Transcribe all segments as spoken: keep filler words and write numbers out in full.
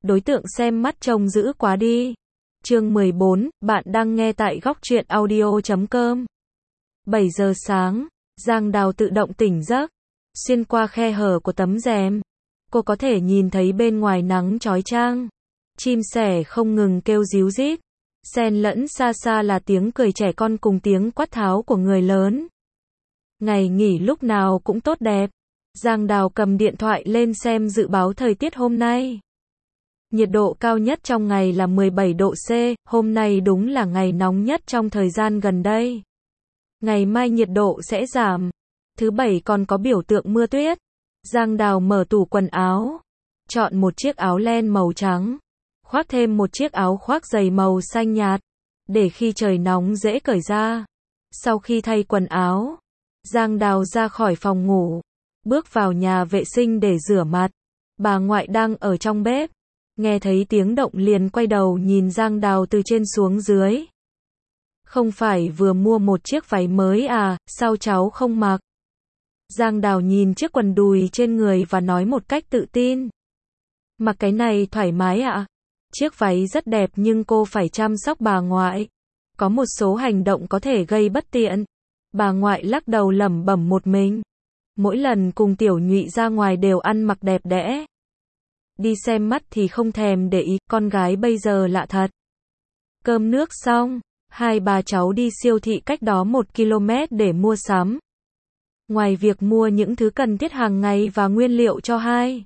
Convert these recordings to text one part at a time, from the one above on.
đối tượng xem mắt trông dữ quá đi. Chương mười bốn, bạn đang nghe tại góc truyện audio chấm com. bảy giờ sáng, Giang Đào tự động tỉnh giấc, xuyên qua khe hở của tấm rèm. Cô có thể nhìn thấy bên ngoài nắng chói chang. Chim sẻ không ngừng kêu ríu rít, xen lẫn xa xa là tiếng cười trẻ con cùng tiếng quát tháo của người lớn. Ngày nghỉ lúc nào cũng tốt đẹp. Giang Đào cầm điện thoại lên xem dự báo thời tiết hôm nay. Nhiệt độ cao nhất trong ngày là mười bảy độ C, hôm nay đúng là ngày nóng nhất trong thời gian gần đây. Ngày mai nhiệt độ sẽ giảm. Thứ bảy còn có biểu tượng mưa tuyết. Giang Đào mở tủ quần áo, chọn một chiếc áo len màu trắng, khoác thêm một chiếc áo khoác dày màu xanh nhạt, để khi trời nóng dễ cởi ra. Sau khi thay quần áo, Giang Đào ra khỏi phòng ngủ, bước vào nhà vệ sinh để rửa mặt. Bà ngoại đang ở trong bếp, nghe thấy tiếng động liền quay đầu nhìn Giang Đào từ trên xuống dưới. Không phải vừa mua một chiếc váy mới à, sao cháu không mặc? Giang Đào nhìn chiếc quần đùi trên người và nói một cách tự tin. Mặc cái này thoải mái ạ. À? Chiếc váy rất đẹp nhưng cô phải chăm sóc bà ngoại. Có một số hành động có thể gây bất tiện. Bà ngoại lắc đầu lẩm bẩm một mình. Mỗi lần cùng Tiểu Nhụy ra ngoài đều ăn mặc đẹp đẽ. Đi xem mắt thì không thèm để ý, con gái bây giờ lạ thật. Cơm nước xong, hai bà cháu đi siêu thị cách đó một ki lô mét để mua sắm. Ngoài việc mua những thứ cần thiết hàng ngày và nguyên liệu cho hai,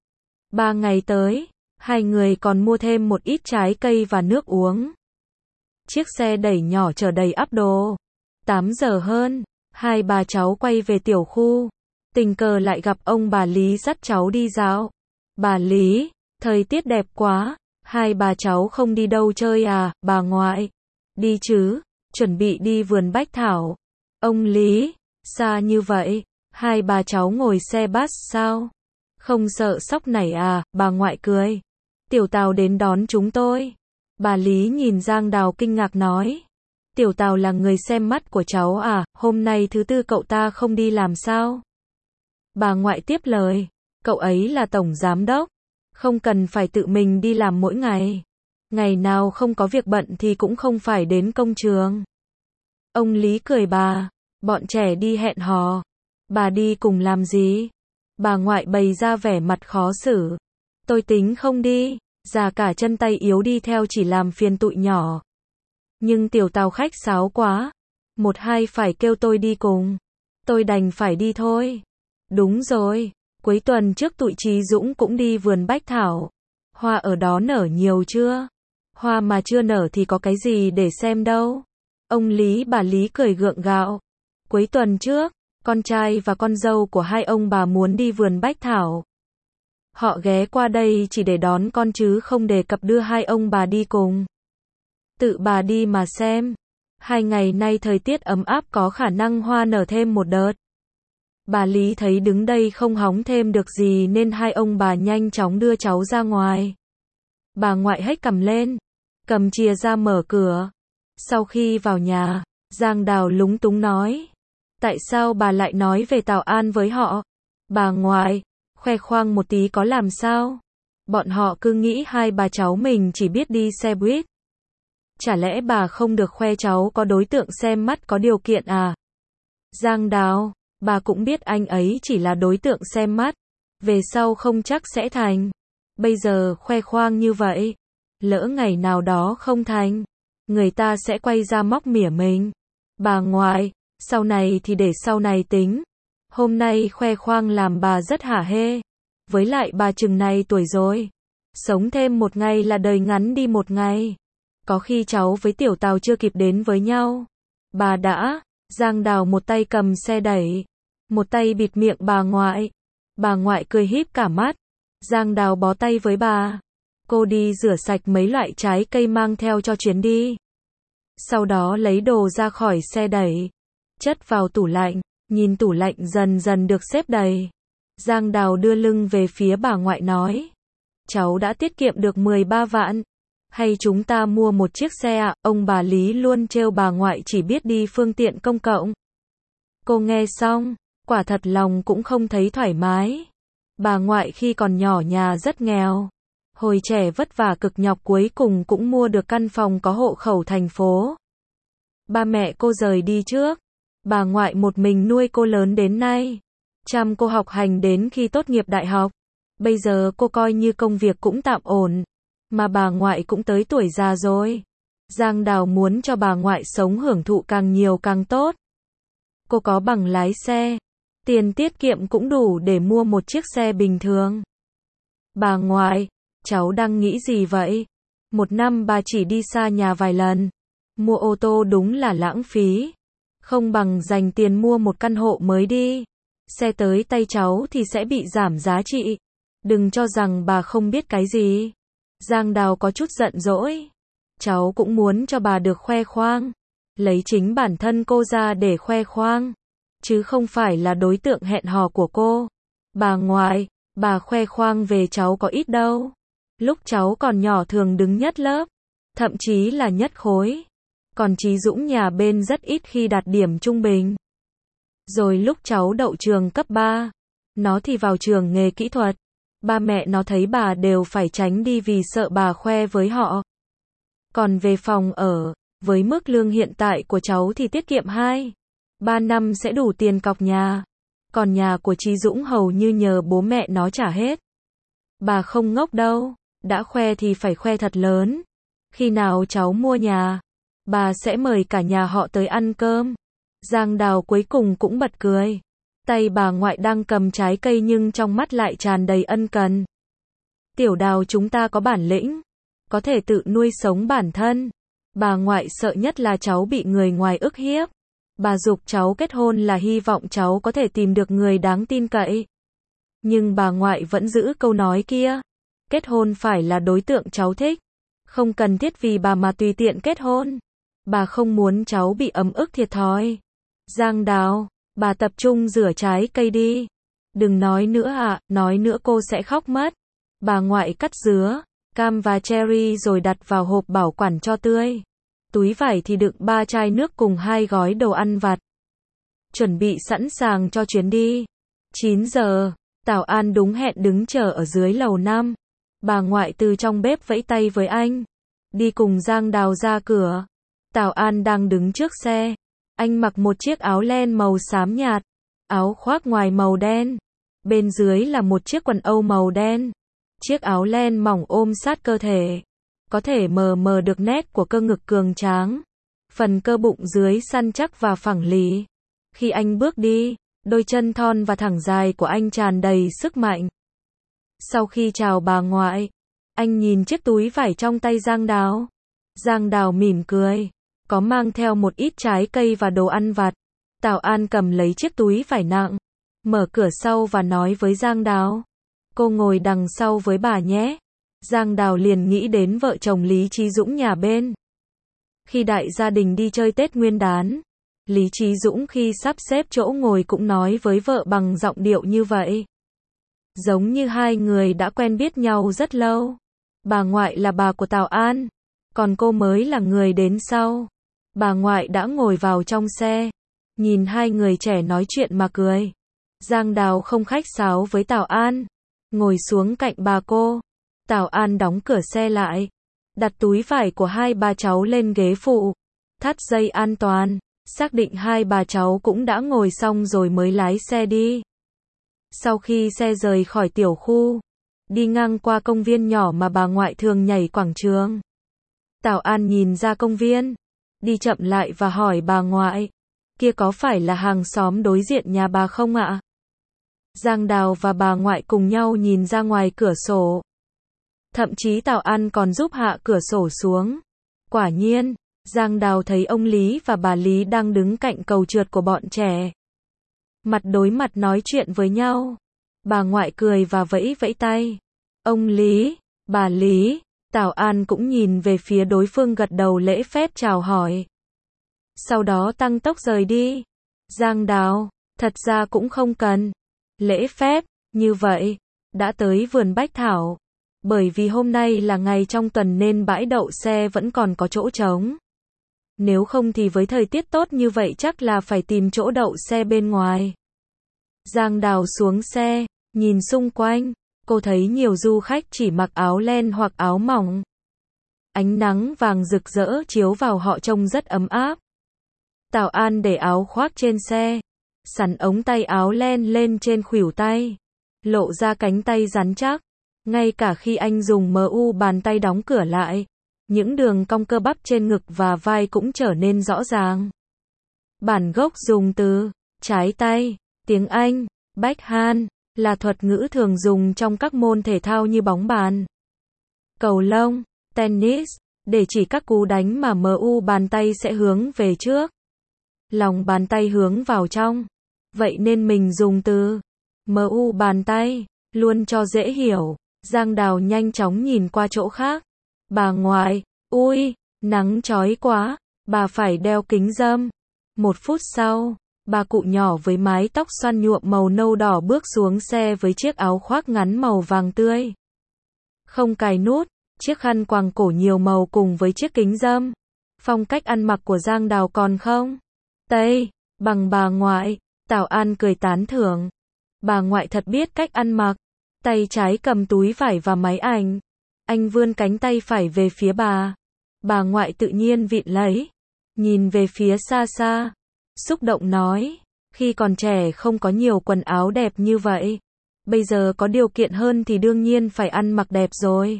ba ngày tới, hai người còn mua thêm một ít trái cây và nước uống. Chiếc xe đẩy nhỏ chở đầy ắp đồ. tám giờ hơn, hai bà cháu quay về tiểu khu. Tình cờ lại gặp ông bà Lý dắt cháu đi dạo. Bà Lý, thời tiết đẹp quá, hai bà cháu không đi đâu chơi à, bà ngoại? Đi chứ, chuẩn bị đi vườn bách thảo. Ông Lý, xa như vậy, hai bà cháu ngồi xe bus sao? Không sợ sóc nảy à, bà ngoại cười. Tiểu Tào đến đón chúng tôi. Bà Lý nhìn Giang Đào kinh ngạc nói. Tiểu Tào là người xem mắt của cháu à, hôm nay thứ tư cậu ta không đi làm sao? Bà ngoại tiếp lời. Cậu ấy là tổng giám đốc, không cần phải tự mình đi làm mỗi ngày. Ngày nào không có việc bận thì cũng không phải đến công trường. Ông Lý cười bà, bọn trẻ đi hẹn hò. Bà đi cùng làm gì? Bà ngoại bày ra vẻ mặt khó xử. Tôi tính không đi, già cả chân tay yếu đi theo chỉ làm phiền tụi nhỏ. Nhưng Tiểu Tào khách sáo quá, một hai phải kêu tôi đi cùng. Tôi đành phải đi thôi. Đúng rồi. Cuối tuần trước tụi Chí Dũng cũng đi vườn bách thảo. Hoa ở đó nở nhiều chưa? Hoa mà chưa nở thì có cái gì để xem đâu. Ông Lý bà Lý cười gượng gạo. Cuối tuần trước, con trai và con dâu của hai ông bà muốn đi vườn bách thảo. Họ ghé qua đây chỉ để đón con chứ không đề cập đưa hai ông bà đi cùng. Tự bà đi mà xem. Hai ngày nay thời tiết ấm áp có khả năng hoa nở thêm một đợt. Bà Lý thấy đứng đây không hóng thêm được gì nên hai ông bà nhanh chóng đưa cháu ra ngoài. Bà ngoại hếch cằm lên, cầm chìa ra mở cửa. Sau khi vào nhà, Giang Đào lúng túng nói. Tại sao bà lại nói về Tào An với họ? Bà ngoại, khoe khoang một tí có làm sao? Bọn họ cứ nghĩ hai bà cháu mình chỉ biết đi xe buýt. Chả lẽ bà không được khoe cháu có đối tượng xem mắt có điều kiện à? Giang Đào, bà cũng biết anh ấy chỉ là đối tượng xem mắt, về sau không chắc sẽ thành. Bây giờ khoe khoang như vậy, lỡ ngày nào đó không thành, người ta sẽ quay ra móc mỉa mình. Bà ngoại, sau này thì để sau này tính. Hôm nay khoe khoang làm bà rất hả hê. Với lại bà chừng này tuổi rồi, sống thêm một ngày là đời ngắn đi một ngày. Có khi cháu với Tiểu Tào chưa kịp đến với nhau, bà đã. Giang Đào một tay cầm xe đẩy, một tay bịt miệng bà ngoại. Bà ngoại cười híp cả mắt. Giang Đào bó tay với bà. Cô đi rửa sạch mấy loại trái cây mang theo cho chuyến đi. Sau đó lấy đồ ra khỏi xe đẩy, chất vào tủ lạnh. Nhìn tủ lạnh dần dần được xếp đầy, Giang Đào đưa lưng về phía bà ngoại nói. Cháu đã tiết kiệm được mười ba vạn. Hay chúng ta mua một chiếc xe ạ? Ông bà Lý luôn trêu bà ngoại chỉ biết đi phương tiện công cộng. Cô nghe xong, quả thật lòng cũng không thấy thoải mái. Bà ngoại khi còn nhỏ nhà rất nghèo. Hồi trẻ vất vả cực nhọc cuối cùng cũng mua được căn phòng có hộ khẩu thành phố. Ba mẹ cô rời đi trước. Bà ngoại một mình nuôi cô lớn đến nay. Chăm cô học hành đến khi tốt nghiệp đại học. Bây giờ cô coi như công việc cũng tạm ổn. Mà bà ngoại cũng tới tuổi già rồi. Giang Đào muốn cho bà ngoại sống hưởng thụ càng nhiều càng tốt. Cô có bằng lái xe. Tiền tiết kiệm cũng đủ để mua một chiếc xe bình thường. Bà ngoại, cháu đang nghĩ gì vậy? Một năm bà chỉ đi xa nhà vài lần. Mua ô tô đúng là lãng phí. Không bằng dành tiền mua một căn hộ mới đi. Xe tới tay cháu thì sẽ bị giảm giá trị. Đừng cho rằng bà không biết cái gì. Giang Đào có chút giận dỗi. Cháu cũng muốn cho bà được khoe khoang. Lấy chính bản thân cô ra để khoe khoang. Chứ không phải là đối tượng hẹn hò của cô. Bà ngoại, bà khoe khoang về cháu có ít đâu. Lúc cháu còn nhỏ thường đứng nhất lớp. Thậm chí là nhất khối. Còn Chí Dũng nhà bên rất ít khi đạt điểm trung bình. Rồi lúc cháu đậu trường cấp ba. Nó thì vào trường nghề kỹ thuật. Ba mẹ nó thấy bà đều phải tránh đi vì sợ bà khoe với họ. Còn về phòng ở, với mức lương hiện tại của cháu thì tiết kiệm hai ba năm sẽ đủ tiền cọc nhà. Còn nhà của Chí Dũng hầu như nhờ bố mẹ nó trả hết. Bà không ngốc đâu, đã khoe thì phải khoe thật lớn. Khi nào cháu mua nhà, bà sẽ mời cả nhà họ tới ăn cơm. Giang Đào cuối cùng cũng bật cười. Tay bà ngoại đang cầm trái cây nhưng trong mắt lại tràn đầy ân cần. Tiểu Đào chúng ta có bản lĩnh, có thể tự nuôi sống bản thân. Bà ngoại sợ nhất là cháu bị người ngoài ức hiếp. Bà giục cháu kết hôn là hy vọng cháu có thể tìm được người đáng tin cậy. Nhưng bà ngoại vẫn giữ câu nói kia. Kết hôn phải là đối tượng cháu thích. Không cần thiết vì bà mà tùy tiện kết hôn. Bà không muốn cháu bị ấm ức thiệt thòi. Giang Đào, bà tập trung rửa trái cây đi. Đừng nói nữa ạ, à, nói nữa cô sẽ khóc mất. Bà ngoại cắt dứa, cam và cherry rồi đặt vào hộp bảo quản cho tươi. Túi vải thì đựng ba chai nước cùng hai gói đồ ăn vặt. Chuẩn bị sẵn sàng cho chuyến đi. chín giờ, Tảo An đúng hẹn đứng chờ ở dưới lầu năm. Bà ngoại từ trong bếp vẫy tay với anh. Đi cùng Giang Đào ra cửa. Tảo An đang đứng trước xe. Anh mặc một chiếc áo len màu xám nhạt. Áo khoác ngoài màu đen. Bên dưới là một chiếc quần âu màu đen. Chiếc áo len mỏng ôm sát cơ thể. Có thể mờ mờ được nét của cơ ngực cường tráng. Phần cơ bụng dưới săn chắc và phẳng lì. Khi anh bước đi, đôi chân thon và thẳng dài của anh tràn đầy sức mạnh. Sau khi chào bà ngoại, anh nhìn chiếc túi vải trong tay Giang Đào. Giang Đào mỉm cười, có mang theo một ít trái cây và đồ ăn vặt. Tảo An cầm lấy chiếc túi vải nặng, mở cửa sau và nói với Giang Đào. Cô ngồi đằng sau với bà nhé. Giang Đào liền nghĩ đến vợ chồng Lý Chí Dũng nhà bên. Khi đại gia đình đi chơi Tết Nguyên đán, Lý Chí Dũng khi sắp xếp chỗ ngồi cũng nói với vợ bằng giọng điệu như vậy. Giống như hai người đã quen biết nhau rất lâu. Bà ngoại là bà của Tảo An, còn cô mới là người đến sau. Bà ngoại đã ngồi vào trong xe, nhìn hai người trẻ nói chuyện mà cười. Giang Đào không khách sáo với Tảo An, ngồi xuống cạnh bà cô. Tảo An đóng cửa xe lại, đặt túi vải của hai bà cháu lên ghế phụ, thắt dây an toàn, xác định hai bà cháu cũng đã ngồi xong rồi mới lái xe đi. Sau khi xe rời khỏi tiểu khu, đi ngang qua công viên nhỏ mà bà ngoại thường nhảy quảng trường. Tảo An nhìn ra công viên, đi chậm lại và hỏi bà ngoại, kia có phải là hàng xóm đối diện nhà bà không ạ? Giang Đào và bà ngoại cùng nhau nhìn ra ngoài cửa sổ. Thậm chí Tảo An còn giúp hạ cửa sổ xuống. Quả nhiên, Giang Đào thấy ông Lý và bà Lý đang đứng cạnh cầu trượt của bọn trẻ. Mặt đối mặt nói chuyện với nhau. Bà ngoại cười và vẫy vẫy tay. Ông Lý, bà Lý, Tảo An cũng nhìn về phía đối phương gật đầu lễ phép chào hỏi. Sau đó tăng tốc rời đi. Giang Đào, thật ra cũng không cần lễ phép như vậy. Đã tới vườn bách thảo. Bởi vì hôm nay là ngày trong tuần nên bãi đậu xe vẫn còn có chỗ trống. Nếu không thì với thời tiết tốt như vậy chắc là phải tìm chỗ đậu xe bên ngoài. Giang Đào xuống xe, nhìn xung quanh. Cô thấy nhiều du khách chỉ mặc áo len hoặc áo mỏng. Ánh nắng vàng rực rỡ chiếu vào họ trông rất ấm áp. Tào An để áo khoác trên xe, sắn ống tay áo len lên trên khuỷu tay, lộ ra cánh tay rắn chắc. Ngay cả khi anh dùng em u bàn tay đóng cửa lại, những đường cong cơ bắp trên ngực và vai cũng trở nên rõ ràng. Bản gốc dùng từ trái tay, tiếng Anh, backhand, là thuật ngữ thường dùng trong các môn thể thao như bóng bàn, cầu lông, tennis, để chỉ các cú đánh mà em u bàn tay sẽ hướng về trước, lòng bàn tay hướng vào trong. Vậy nên mình dùng từ em u bàn tay, luôn cho dễ hiểu. Giang Đào nhanh chóng nhìn qua chỗ khác. Bà ngoại, ui, nắng chói quá, bà phải đeo kính râm. Một phút sau, bà cụ nhỏ với mái tóc xoăn nhuộm màu nâu đỏ bước xuống xe với chiếc áo khoác ngắn màu vàng tươi. Không cài nút, chiếc khăn quàng cổ nhiều màu cùng với chiếc kính râm. Phong cách ăn mặc của Giang Đào còn không Tây bằng bà ngoại. Tào An cười tán thưởng. Bà ngoại thật biết cách ăn mặc. Tay trái cầm túi vải và máy ảnh. Anh vươn cánh tay phải về phía bà. Bà ngoại tự nhiên vịn lấy. Nhìn về phía xa xa. Xúc động nói. Khi còn trẻ không có nhiều quần áo đẹp như vậy. Bây giờ có điều kiện hơn thì đương nhiên phải ăn mặc đẹp rồi.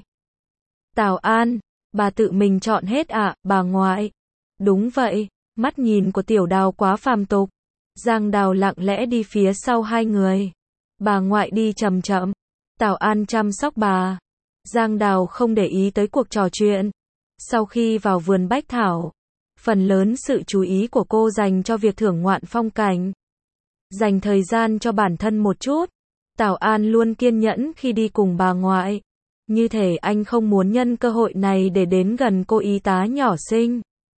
Tào An, bà tự mình chọn hết ạ, à, bà ngoại. Đúng vậy, mắt nhìn của Tiểu Đào quá phàm tục. Giang Đào lặng lẽ đi phía sau hai người. Bà ngoại đi chậm chậm. Tào An chăm sóc bà. Giang Đào không để ý tới cuộc trò chuyện. Sau khi vào vườn bách thảo, phần lớn sự chú ý của cô dành cho việc thưởng ngoạn phong cảnh. Dành thời gian cho bản thân một chút. Tào An luôn kiên nhẫn khi đi cùng bà ngoại. Như thể anh không muốn nhân cơ hội này để đến gần cô y tá nhỏ xinh.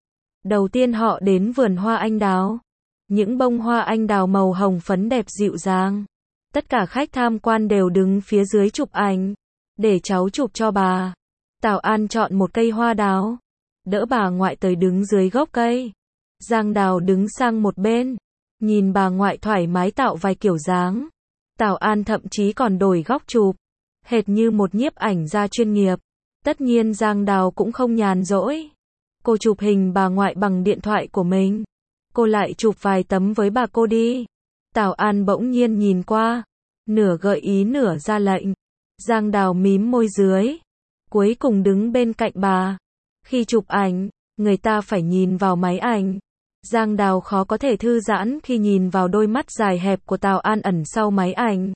Đầu tiên họ đến vườn hoa anh đào. Những bông hoa anh đào màu hồng phấn đẹp dịu dàng. Tất cả khách tham quan đều đứng phía dưới chụp ảnh. Để cháu chụp cho bà. Tào An chọn một cây hoa đào. Đỡ bà ngoại tới đứng dưới gốc cây. Giang Đào đứng sang một bên. Nhìn bà ngoại thoải mái tạo vài kiểu dáng. Tào An thậm chí còn đổi góc chụp. Hệt như một nhiếp ảnh gia chuyên nghiệp. Tất nhiên Giang Đào cũng không nhàn rỗi. Cô chụp hình bà ngoại bằng điện thoại của mình. Cô lại chụp vài tấm với bà cô đi. Tào An bỗng nhiên nhìn qua. Nửa gợi ý nửa ra lệnh. Giang Đào mím môi dưới. Cuối cùng đứng bên cạnh bà. Khi chụp ảnh, người ta phải nhìn vào máy ảnh. Giang Đào khó có thể thư giãn khi nhìn vào đôi mắt dài hẹp của Tào An ẩn sau máy ảnh.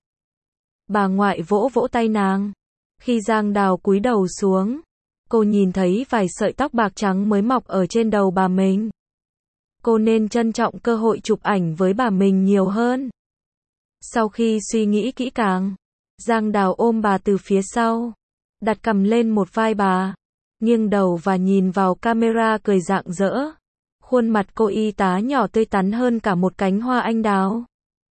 Bà ngoại vỗ vỗ tay nàng. Khi Giang Đào cúi đầu xuống, cô nhìn thấy vài sợi tóc bạc trắng mới mọc ở trên đầu bà mình. Cô nên trân trọng cơ hội chụp ảnh với bà mình nhiều hơn. Sau khi suy nghĩ kỹ càng, Giang Đào ôm bà từ phía sau, đặt cằm lên một vai bà, nghiêng đầu và nhìn vào camera cười rạng rỡ. Khuôn mặt cô y tá nhỏ tươi tắn hơn cả một cánh hoa anh đào.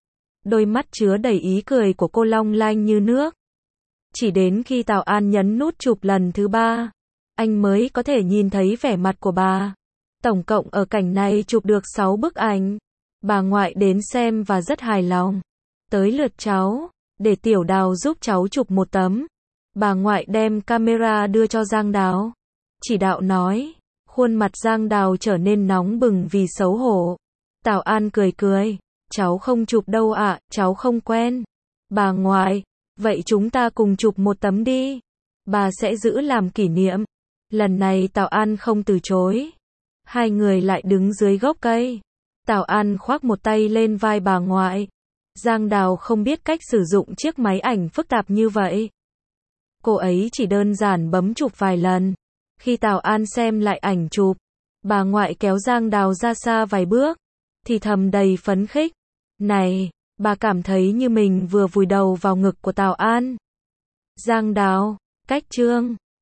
Đôi mắt chứa đầy ý cười của cô long lanh như nước. Chỉ đến khi Tào An nhấn nút chụp lần thứ ba, anh mới có thể nhìn thấy vẻ mặt của bà. Tổng cộng ở cảnh này chụp được sáu bức ảnh. Bà ngoại đến xem và rất hài lòng. Tới lượt cháu, để Tiểu Đào giúp cháu chụp một tấm. Bà ngoại đem camera đưa cho Giang Đào. Chỉ đạo nói. Khuôn mặt Giang Đào trở nên nóng bừng vì xấu hổ. Tào An cười cười. Cháu không chụp đâu ạ, à, cháu không quen. Bà ngoại, vậy chúng ta cùng chụp một tấm đi. Bà sẽ giữ làm kỷ niệm. Lần này Tào An không từ chối. Hai người lại đứng dưới gốc cây. Tào An khoác một tay lên vai bà ngoại. Giang Đào không biết cách sử dụng chiếc máy ảnh phức tạp như vậy. Cô ấy chỉ đơn giản bấm chụp vài lần. Khi Tào An xem lại ảnh chụp, bà ngoại kéo Giang Đào ra xa vài bước, thì thầm đầy phấn khích. Này, bà cảm thấy như mình vừa vùi đầu vào ngực của Tào An. Giang Đào, cách chương